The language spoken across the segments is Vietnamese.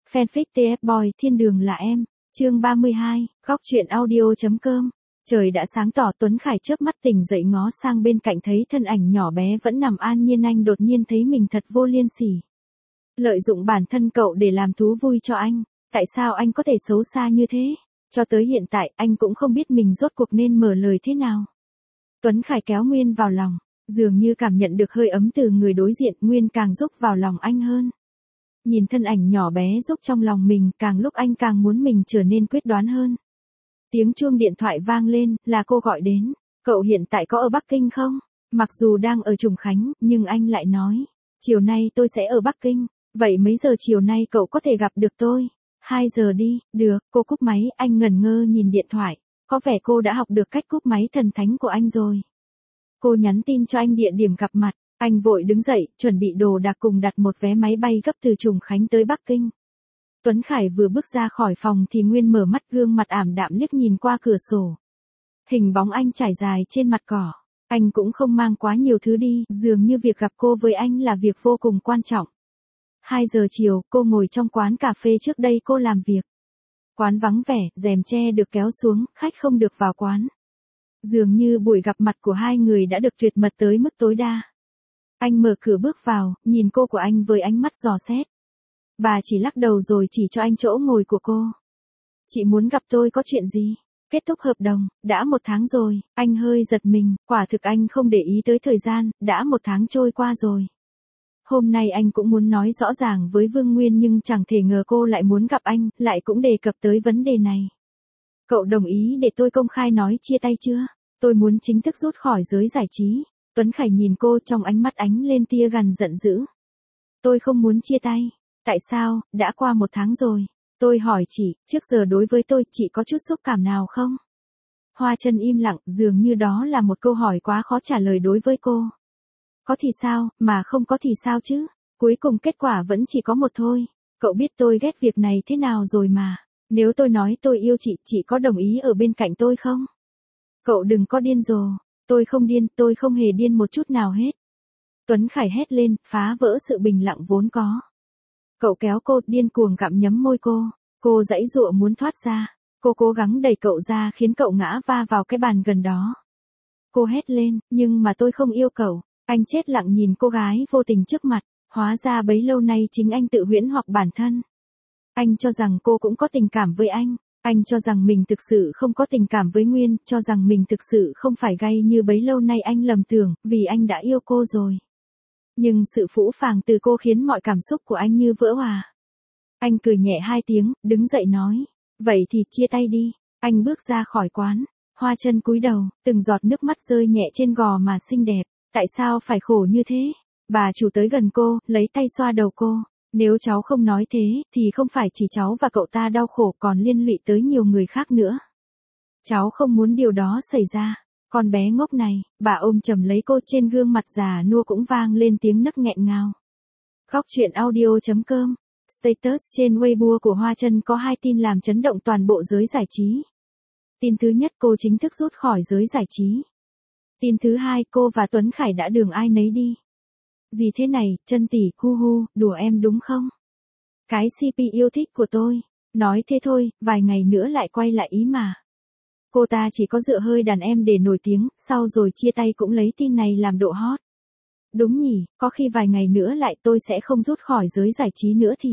Fanfic TF Boy Thiên đường là em. Chương 32, góc truyện audio.com. Trời đã sáng tỏ, Tuấn Khải chớp mắt tỉnh dậy ngó sang bên cạnh thấy thân ảnh nhỏ bé vẫn nằm an nhiên. Anh đột nhiên thấy mình thật vô liêm sỉ. Lợi dụng bản thân cậu để làm thú vui cho anh. Tại sao anh có thể xấu xa như thế? Cho tới hiện tại anh cũng không biết mình rốt cuộc nên mở lời thế nào. Tuấn Khải kéo Nguyên vào lòng, dường như cảm nhận được hơi ấm từ người đối diện. Nguyên càng rúc vào lòng anh hơn. Nhìn thân ảnh nhỏ bé rúc trong lòng mình, càng lúc anh càng muốn mình trở nên quyết đoán hơn. Tiếng chuông điện thoại vang lên, là cô gọi đến. Cậu hiện tại có ở Bắc Kinh không? Mặc dù đang ở Trùng Khánh, nhưng anh lại nói, chiều nay tôi sẽ ở Bắc Kinh. Vậy mấy giờ chiều nay cậu có thể gặp được tôi? 2 giờ đi. Được. Cô cúp máy. Anh ngẩn ngơ nhìn điện thoại. Có vẻ cô đã học được cách cúp máy thần thánh của anh rồi. Cô nhắn tin cho anh địa điểm gặp mặt. Anh vội đứng dậy, chuẩn bị đồ đạc cùng đặt một vé máy bay gấp từ Trùng Khánh tới Bắc Kinh. Tuấn Khải vừa bước ra khỏi phòng thì Nguyên mở mắt, gương mặt ảm đạm liếc nhìn qua cửa sổ. Hình bóng anh trải dài trên mặt cỏ. Anh cũng không mang quá nhiều thứ đi, dường như việc gặp cô với anh là việc vô cùng quan trọng. 2 giờ chiều, cô ngồi trong quán cà phê trước đây cô làm việc. Quán vắng vẻ, rèm tre được kéo xuống, khách không được vào quán. Dường như buổi gặp mặt của hai người đã được tuyệt mật tới mức tối đa. Anh mở cửa bước vào, nhìn cô của anh với ánh mắt dò xét. Bà chỉ lắc đầu rồi chỉ cho anh chỗ ngồi của cô. Chị muốn gặp tôi có chuyện gì? Kết thúc hợp đồng, đã 1 tháng rồi. Anh hơi giật mình, quả thực anh không để ý tới thời gian, đã 1 tháng trôi qua rồi. Hôm nay anh cũng muốn nói rõ ràng với Vương Nguyên nhưng chẳng thể ngờ cô lại muốn gặp anh, lại cũng đề cập tới vấn đề này. Cậu đồng ý để tôi công khai nói chia tay chưa? Tôi muốn chính thức rút khỏi giới giải trí. Tuấn Khải nhìn cô, trong ánh mắt ánh lên tia gằn giận dữ. Tôi không muốn chia tay. Tại sao? Đã qua 1 tháng rồi. Tôi hỏi chị, trước giờ đối với tôi chị có chút xúc cảm nào không? Hoa Chân im lặng, dường như đó là một câu hỏi quá khó trả lời đối với cô. Có thì sao, mà không có thì sao chứ? Cuối cùng kết quả vẫn chỉ có một thôi. Cậu biết tôi ghét việc này thế nào rồi mà. Nếu tôi nói tôi yêu chị có đồng ý ở bên cạnh tôi không? Cậu đừng có điên rồ. Tôi không điên, tôi không hề điên một chút nào hết. Tuấn Khải hét lên, phá vỡ sự bình lặng vốn có. Cậu kéo cô, điên cuồng gặm nhấm môi cô. Cô giãy giụa muốn thoát ra. Cô cố gắng đẩy cậu ra khiến cậu ngã va vào cái bàn gần đó. Cô hét lên, nhưng mà tôi không yêu cậu. Anh chết lặng nhìn cô gái vô tình trước mặt. Hóa ra bấy lâu nay chính anh tự huyễn hoặc bản thân. Anh cho rằng cô cũng có tình cảm với anh. Anh cho rằng mình thực sự không có tình cảm với Nguyên, cho rằng mình thực sự không phải gay như bấy lâu nay anh lầm tưởng, vì anh đã yêu cô rồi. Nhưng sự phũ phàng từ cô khiến mọi cảm xúc của anh như vỡ òa. Anh cười nhẹ 2 tiếng, đứng dậy nói. Vậy thì chia tay đi. Anh bước ra khỏi quán. Hoa Chân cúi đầu, từng giọt nước mắt rơi nhẹ trên gò má xinh đẹp. Tại sao phải khổ như thế? Bà chủ tới gần cô, lấy tay xoa đầu cô. Nếu cháu không nói thế, thì không phải chỉ cháu và cậu ta đau khổ còn liên lụy tới nhiều người khác nữa. Cháu không muốn điều đó xảy ra. Con bé ngốc này, bà ôm chầm lấy cô, trên gương mặt già nua cũng vang lên tiếng nấc nghẹn ngào. Góc truyện audio.com. Status trên Weibo của Hoa Chân có 2 tin làm chấn động toàn bộ giới giải trí. Tin thứ nhất, cô chính thức rút khỏi giới giải trí. Tin thứ hai, cô và Tuấn Khải đã đường ai nấy đi. Gì thế này, Chân tỷ, hu hu, đùa em đúng không? Cái CP yêu thích của tôi. Nói thế thôi, vài ngày nữa lại quay lại ý mà. Cô ta chỉ có dựa hơi đàn em để nổi tiếng, sau rồi chia tay cũng lấy tin này làm độ hot. Đúng nhỉ, có khi vài ngày nữa lại tôi sẽ không rút khỏi giới giải trí nữa thì.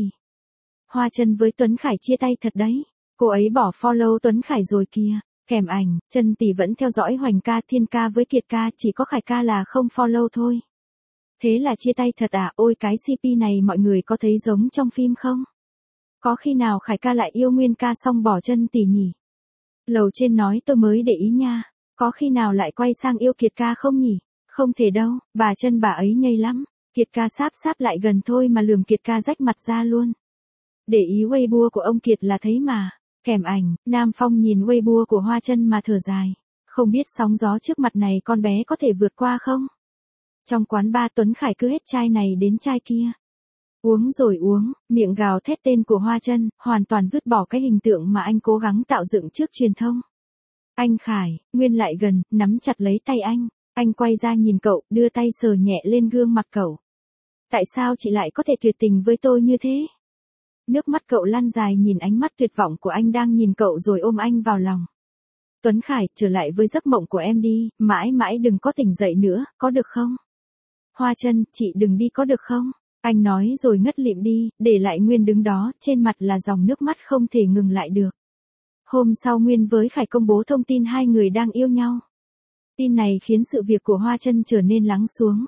Hoa Chân với Tuấn Khải chia tay thật đấy. Cô ấy bỏ follow Tuấn Khải rồi kìa. Kèm ảnh, Chân tỷ vẫn theo dõi Hoành ca, Thiên ca với Kiệt ca, chỉ có Khải ca là không follow thôi. Thế là chia tay thật à? Ôi cái CP này mọi người có thấy giống trong phim không? Có khi nào Khải ca lại yêu Nguyên ca xong bỏ Chân tỷ nhỉ? Lầu trên nói tôi mới để ý nha. Có khi nào lại quay sang yêu Kiệt ca không nhỉ? Không thể đâu, bà Chân bà ấy nhây lắm. Kiệt ca sáp lại gần thôi mà lườm Kiệt ca rách mặt ra luôn. Để ý Weibo của ông Kiệt là thấy mà. Kèm ảnh, Nam Phong nhìn Weibo của Hoa Chân mà thở dài. Không biết sóng gió trước mặt này con bé có thể vượt qua không? Trong quán bar, Tuấn Khải cứ hết chai này đến chai kia. Uống rồi uống, miệng gào thét tên của Hoa Chân, hoàn toàn vứt bỏ cái hình tượng mà anh cố gắng tạo dựng trước truyền thông. Anh Khải, Nguyên lại gần, nắm chặt lấy tay anh. Anh quay ra nhìn cậu, đưa tay sờ nhẹ lên gương mặt cậu. Tại sao chị lại có thể tuyệt tình với tôi như thế? Nước mắt cậu lăn dài nhìn ánh mắt tuyệt vọng của anh đang nhìn cậu rồi ôm anh vào lòng. Tuấn Khải, trở lại với giấc mộng của em đi, mãi mãi đừng có tỉnh dậy nữa, có được không? Hoa Trân, chị đừng đi có được không? Anh nói rồi ngất lịm đi, để lại Nguyên đứng đó, trên mặt là dòng nước mắt không thể ngừng lại được. Hôm sau Nguyên với Khải công bố thông tin hai người đang yêu nhau. Tin này khiến sự việc của Hoa Trân trở nên lắng xuống.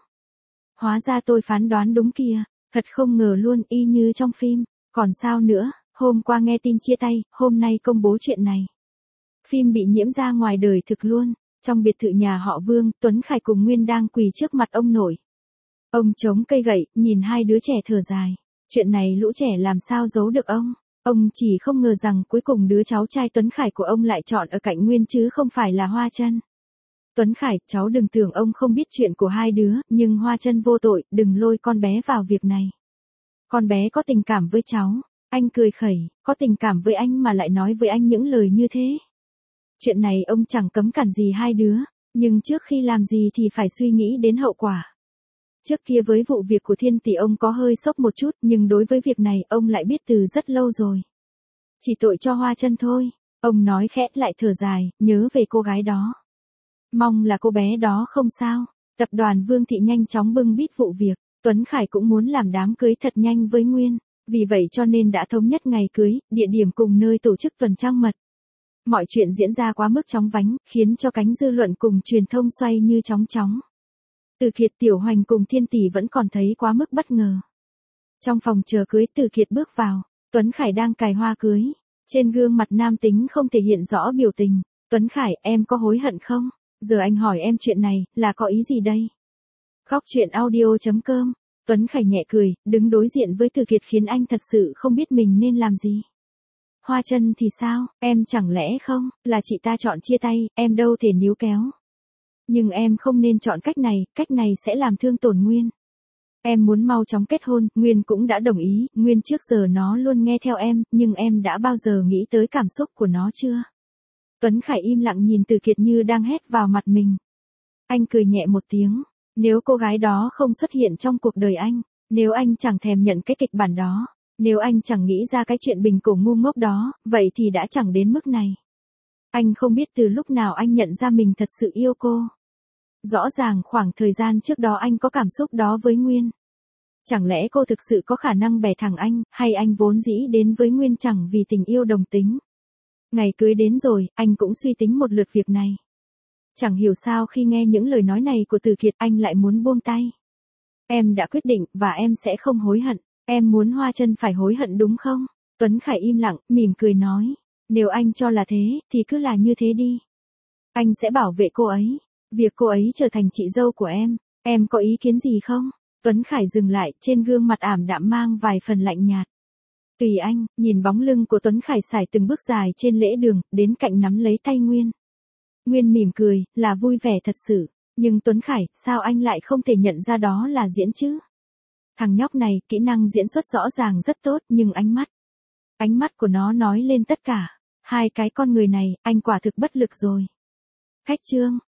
Hóa ra tôi phán đoán đúng kìa, thật không ngờ luôn, y như trong phim. Còn sao nữa, hôm qua nghe tin chia tay, hôm nay công bố chuyện này. Phim bị nhiễm ra ngoài đời thực luôn. Trong biệt thự nhà họ Vương, Tuấn Khải cùng Nguyên đang quỳ trước mặt ông nội. Ông chống cây gậy, nhìn hai đứa trẻ thở dài. Chuyện này lũ trẻ làm sao giấu được ông. Ông chỉ không ngờ rằng cuối cùng đứa cháu trai Tuấn Khải của ông lại chọn ở cạnh Nguyên chứ không phải là Hoa Trân. Tuấn Khải, cháu đừng tưởng ông không biết chuyện của hai đứa, nhưng Hoa Trân vô tội, đừng lôi con bé vào việc này. Con bé có tình cảm với cháu. Anh cười khẩy, có tình cảm với anh mà lại nói với anh những lời như thế. Chuyện này ông chẳng cấm cản gì hai đứa, nhưng trước khi làm gì thì phải suy nghĩ đến hậu quả. Trước kia với vụ việc của Thiên Tỷ ông có hơi sốc một chút, nhưng đối với việc này ông lại biết từ rất lâu rồi. Chỉ tội cho Hoa Trân thôi, ông nói khẽ lại thở dài, nhớ về cô gái đó. Mong là cô bé đó không sao. Tập đoàn Vương Thị nhanh chóng bưng bít vụ việc, Tuấn Khải cũng muốn làm đám cưới thật nhanh với Nguyên, vì vậy cho nên đã thống nhất ngày cưới, địa điểm cùng nơi tổ chức tuần trăng mật. Mọi chuyện diễn ra quá mức chóng vánh, khiến cho cánh dư luận cùng truyền thông xoay như chóng chóng. Từ Kiệt, Tiểu Hoành cùng Thiên Tỷ vẫn còn thấy quá mức bất ngờ. Trong phòng chờ cưới, Từ Kiệt bước vào, Tuấn Khải đang cài hoa cưới. Trên gương mặt nam tính không thể hiện rõ biểu tình. Tuấn Khải, em có hối hận không? Giờ anh hỏi em chuyện này, là có ý gì đây? Khóc chuyện audio.com. Tuấn Khải nhẹ cười, đứng đối diện với Từ Kiệt khiến anh thật sự không biết mình nên làm gì. Hoa Trân thì sao, em chẳng lẽ không, là chị ta chọn chia tay, em đâu thể níu kéo. Nhưng em không nên chọn cách này sẽ làm thương tổn Nguyên. Em muốn mau chóng kết hôn, Nguyên cũng đã đồng ý, Nguyên trước giờ nó luôn nghe theo em, nhưng em đã bao giờ nghĩ tới cảm xúc của nó chưa? Tuấn Khải im lặng nhìn Từ Kiệt như đang hét vào mặt mình. Anh cười nhẹ một tiếng, nếu cô gái đó không xuất hiện trong cuộc đời anh, nếu anh chẳng thèm nhận cái kịch bản đó, nếu anh chẳng nghĩ ra cái chuyện bình cổ ngu ngốc đó, vậy thì đã chẳng đến mức này. Anh không biết từ lúc nào anh nhận ra mình thật sự yêu cô. Rõ ràng khoảng thời gian trước đó anh có cảm xúc đó với Nguyên. Chẳng lẽ cô thực sự có khả năng bẻ thẳng anh, hay anh vốn dĩ đến với Nguyên chẳng vì tình yêu đồng tính. Ngày cưới đến rồi, anh cũng suy tính một lượt việc này. Chẳng hiểu sao khi nghe những lời nói này của Từ Kiệt anh lại muốn buông tay. Em đã quyết định, và em sẽ không hối hận. Em muốn Hoa Trân phải hối hận đúng không? Tuấn Khải im lặng, mỉm cười nói. Nếu anh cho là thế, thì cứ là như thế đi. Anh sẽ bảo vệ cô ấy. Việc cô ấy trở thành chị dâu của em có ý kiến gì không? Tuấn Khải dừng lại, trên gương mặt ảm đạm mang vài phần lạnh nhạt. Tùy anh, nhìn bóng lưng của Tuấn Khải sải từng bước dài trên lễ đường, đến cạnh nắm lấy tay Nguyên. Nguyên mỉm cười, là vui vẻ thật sự. Nhưng Tuấn Khải, sao anh lại không thể nhận ra đó là diễn chứ? Thằng nhóc này, kỹ năng diễn xuất rõ ràng rất tốt, nhưng ánh mắt của nó nói lên tất cả. Hai cái con người này, anh quả thực bất lực rồi. Khách trương.